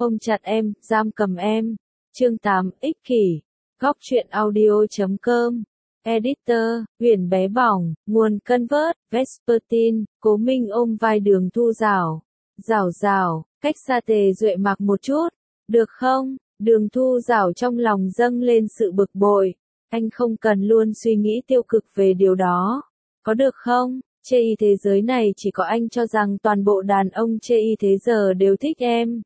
Ôm chặt em, giam cầm em. Chương 8, ích kỷ. Góc truyện audio.com. Editor, Huyền bé bỏng, nguồn Convert, Vespertine, Cố Minh ôm vai Đường Thu Dảo. Dảo dảo, cách xa Tề Duệ Mặc một chút. Được không? Đường Thu Dảo trong lòng dâng lên sự bực bội. Anh không cần luôn suy nghĩ tiêu cực về điều đó. Có được không? Chê y thế giới này chỉ có anh cho rằng toàn bộ đàn ông chê y thế giờ đều thích em.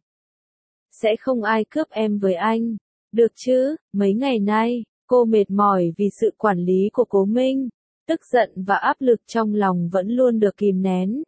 Sẽ không ai cướp em với anh. Được chứ, mấy ngày nay, cô mệt mỏi vì sự quản lý của Cố Minh. Tức giận và áp lực trong lòng vẫn luôn được kìm nén.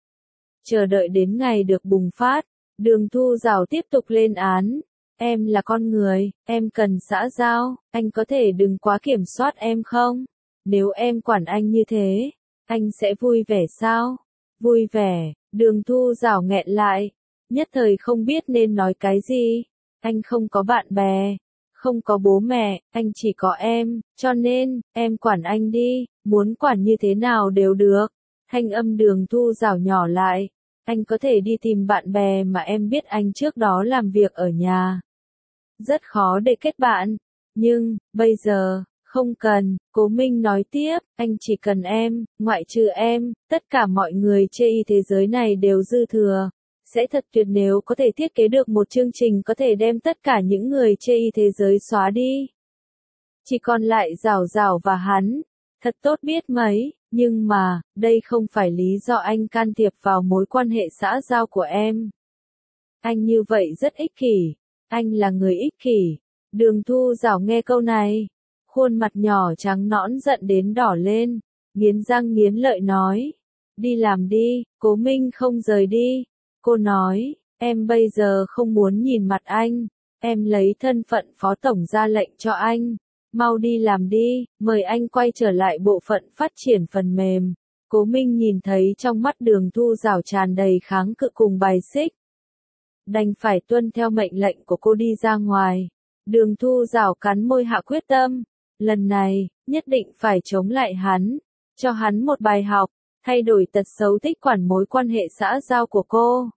Chờ đợi đến ngày được bùng phát, Đường Thu Dảo tiếp tục lên án. Em là con người, em cần xã giao, anh có thể đừng quá kiểm soát em không? Nếu em quản anh như thế, anh sẽ vui vẻ sao? Vui vẻ, Đường Thu Dảo nghẹn lại, nhất thời không biết nên nói cái gì. Anh không có bạn bè, không có bố mẹ, anh chỉ có em, cho nên, em quản anh đi, muốn quản như thế nào đều được. Thanh âm Đường Thu Dảo nhỏ lại, anh có thể đi tìm bạn bè mà em biết anh trước đó làm việc ở nhà. Rất khó để kết bạn, nhưng, bây giờ, không cần. Cố Minh nói tiếp, anh chỉ cần em, ngoại trừ em, tất cả mọi người chê y thế giới này đều dư thừa. Sẽ thật tuyệt nếu có thể thiết kế được một chương trình có thể đem tất cả những người chê y thế giới xóa đi. Chỉ còn lại Dảo Dảo và hắn. Thật tốt biết mấy, nhưng mà, đây không phải lý do anh can thiệp vào mối quan hệ xã giao của em. Anh như vậy rất ích kỷ. Anh là người ích kỷ. Đường Thu Dảo nghe câu này. Khuôn mặt nhỏ trắng nõn giận đến đỏ lên. Nghiến răng nghiến lợi nói. Đi làm đi, Cố Minh không rời đi. Cô nói, em bây giờ không muốn nhìn mặt anh. Em lấy thân phận phó tổng ra lệnh cho anh. Mau đi làm đi, mời anh quay trở lại bộ phận phát triển phần mềm. Cố Minh nhìn thấy trong mắt Đường Thu Dảo tràn đầy kháng cự cùng bài xích. Đành phải tuân theo mệnh lệnh của cô đi ra ngoài. Đường Thu Dảo cắn môi hạ quyết tâm. Lần này, nhất định phải chống lại hắn. Cho hắn một bài học, thay đổi tật xấu thích quản mối quan hệ xã giao của cô.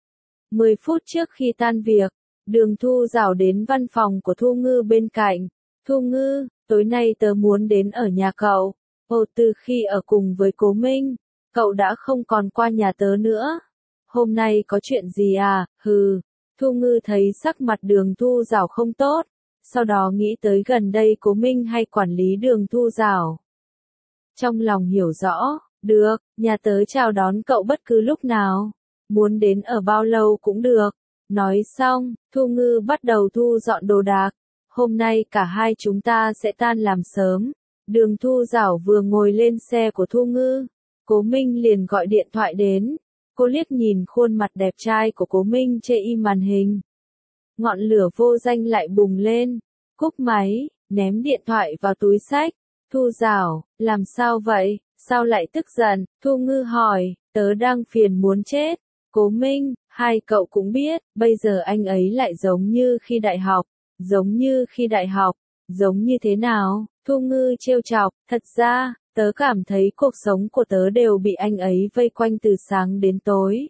10 phút trước khi tan việc, Đường Thu Dảo đến văn phòng của Thu Ngư bên cạnh. Thu Ngư, tối nay tớ muốn đến ở nhà cậu. Ồ, từ khi ở cùng với Cố Minh, cậu đã không còn qua nhà tớ nữa. Hôm nay có chuyện gì à? Hừ. Thu Ngư thấy sắc mặt Đường Thu Dảo không tốt, sau đó nghĩ tới gần đây Cố Minh hay quản lý Đường Thu Dảo. Trong lòng hiểu rõ, được, nhà tớ chào đón cậu bất cứ lúc nào, muốn đến ở bao lâu cũng được. Nói xong, Thu Ngư bắt đầu thu dọn đồ đạc. Hôm nay cả hai chúng ta sẽ tan làm sớm. Đường Thu Dảo vừa ngồi lên xe của Thu Ngư, Cố Minh liền gọi điện thoại đến. Cô liếc nhìn khuôn mặt đẹp trai của Cố Minh chê im màn hình. Ngọn lửa vô danh lại bùng lên. Cúp máy, ném điện thoại vào túi xách. Thu Dảo, làm sao vậy? Sao lại tức giận? Thu Ngư hỏi, tớ đang phiền muốn chết. Cố Minh, hai cậu cũng biết, bây giờ anh ấy lại giống như khi đại học. Giống như khi đại học, giống như thế nào? Thu Ngư trêu chọc, thật ra, tớ cảm thấy cuộc sống của tớ đều bị anh ấy vây quanh từ sáng đến tối.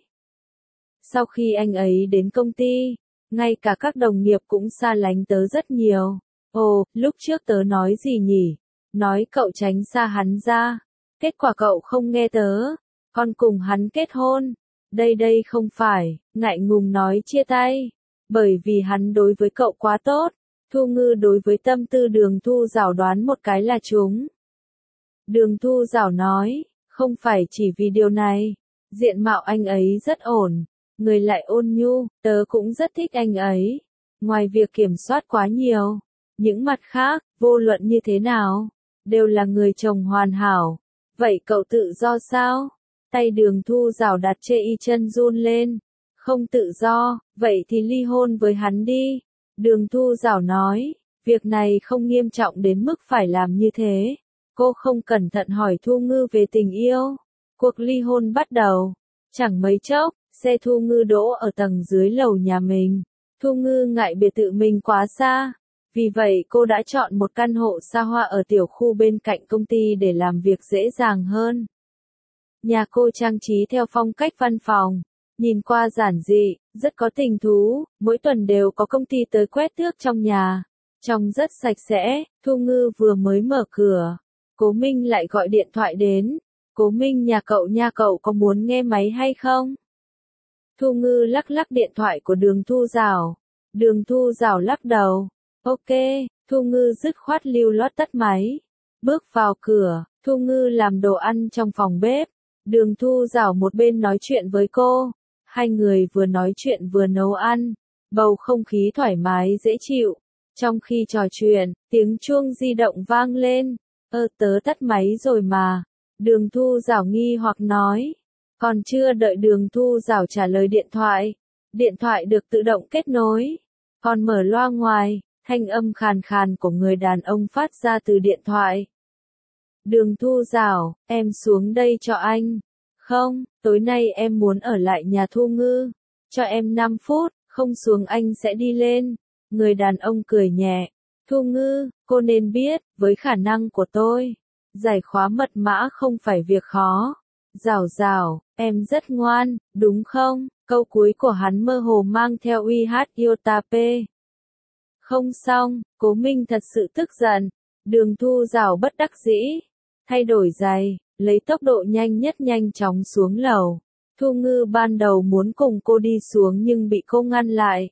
Sau khi anh ấy đến công ty, ngay cả các đồng nghiệp cũng xa lánh tớ rất nhiều. Ồ, lúc trước tớ nói gì nhỉ? Nói cậu tránh xa hắn ra. Kết quả cậu không nghe tớ. Còn cùng hắn kết hôn. Đây không phải, ngại ngùng nói chia tay. Bởi vì hắn đối với cậu quá tốt. Thu Ngư đối với tâm tư Đường Thu Dảo đoán một cái là trúng. Đường Thu Dảo nói, không phải chỉ vì điều này. Diện mạo anh ấy rất ổn. Người lại ôn nhu, tớ cũng rất thích anh ấy. Ngoài việc kiểm soát quá nhiều, những mặt khác, vô luận như thế nào, đều là người chồng hoàn hảo. Vậy cậu tự do sao? Tay Đường Thu Dảo đặt chê y chân run lên. Không tự do, vậy thì ly hôn với hắn đi. Đường Thu Dảo nói, việc này không nghiêm trọng đến mức phải làm như thế. Cô không cẩn thận hỏi Thu Ngư về tình yêu. Cuộc ly hôn bắt đầu. Chẳng mấy chốc, xe Thu Ngư đỗ ở tầng dưới lầu nhà mình. Thu Ngư ngại biệt thự mình quá xa. Vì vậy cô đã chọn một căn hộ xa hoa ở tiểu khu bên cạnh công ty để làm việc dễ dàng hơn. Nhà cô trang trí theo phong cách văn phòng. Nhìn qua giản dị, rất có tình thú, mỗi tuần đều có công ty tới quét tước trong nhà. Trông rất sạch sẽ, Thu Ngư vừa mới mở cửa. Cố Minh lại gọi điện thoại đến. Cố Minh nhà cậu có muốn nghe máy hay không? Thu Ngư lắc lắc điện thoại của Đường Thu Giảo. Đường Thu Giảo lắc đầu. Ok, Thu Ngư dứt khoát lưu loát tắt máy. Bước vào cửa, Thu Ngư làm đồ ăn trong phòng bếp. Đường Thu Giảo một bên nói chuyện với cô. Hai người vừa nói chuyện vừa nấu ăn. Bầu không khí thoải mái dễ chịu. Trong khi trò chuyện, tiếng chuông di động vang lên. Tớ tắt máy rồi mà. Đường Thu Giảo nghi hoặc nói. Còn chưa đợi Đường Thu Giảo trả lời điện thoại được tự động kết nối. Còn mở loa ngoài, thanh âm khàn khàn của người đàn ông phát ra từ điện thoại. Đường Thu Giảo, em xuống đây cho anh. Không, tối nay em muốn ở lại nhà Thu Ngư. Cho em 5 phút, không xuống anh sẽ đi lên. Người đàn ông cười nhẹ. Thu Ngư, cô nên biết, với khả năng của tôi, giải khóa mật mã không phải việc khó. Giảo Giảo, em rất ngoan, đúng không? Câu cuối của hắn mơ hồ mang theo uy hát Yotape. Không xong, Cố Minh thật sự tức giận. Đường Thu Giảo bất đắc dĩ. Thay đổi giày, lấy tốc độ nhanh chóng xuống lầu. Thu Ngư ban đầu muốn cùng cô đi xuống nhưng bị cô ngăn lại.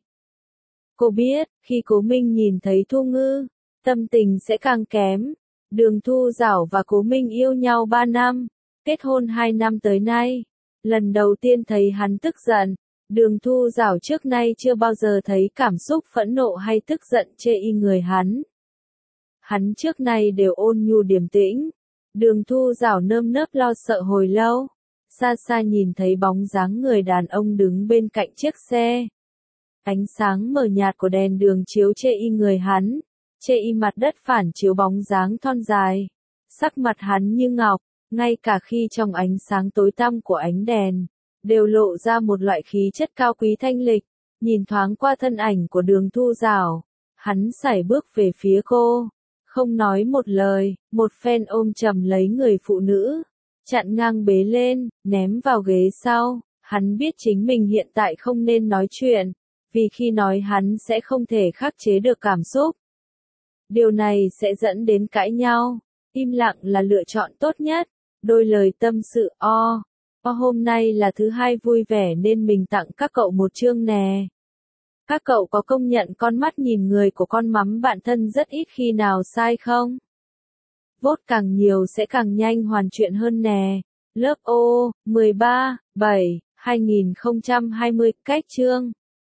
Cô biết, khi Cố Minh nhìn thấy Thu Ngư, tâm tình sẽ càng kém. Đường Thu Giảo và Cố Minh yêu nhau 3 năm, kết hôn 2 năm tới nay. Lần đầu tiên thấy hắn tức giận, Đường Thu Giảo trước nay chưa bao giờ thấy cảm xúc phẫn nộ hay tức giận chê y người hắn. Hắn trước nay đều ôn nhu điềm tĩnh. Đường Thu Giảo nơm nớp lo sợ hồi lâu. Xa xa nhìn thấy bóng dáng người đàn ông đứng bên cạnh chiếc xe. Ánh sáng mờ nhạt của đèn đường chiếu chê y người hắn. Chê y mặt đất phản chiếu bóng dáng thon dài. Sắc mặt hắn như ngọc, ngay cả khi trong ánh sáng tối tăm của ánh đèn, đều lộ ra một loại khí chất cao quý thanh lịch. Nhìn thoáng qua thân ảnh của Đường Thu Giảo, hắn sải bước về phía cô. Không nói một lời, một phen ôm chầm lấy người phụ nữ, chặn ngang bế lên, ném vào ghế sau. Hắn biết chính mình hiện tại không nên nói chuyện, vì khi nói hắn sẽ không thể khắc chế được cảm xúc. Điều này sẽ dẫn đến cãi nhau. Im lặng là lựa chọn tốt nhất. Đôi lời tâm sự hôm nay là thứ hai vui vẻ nên mình tặng các cậu một chương nè. Các cậu có công nhận con mắt nhìn người của con mắm bạn thân rất ít khi nào sai không? Vote càng nhiều sẽ càng nhanh hoàn chuyện hơn nè. Lớp O, 13/7/2020, cách chương.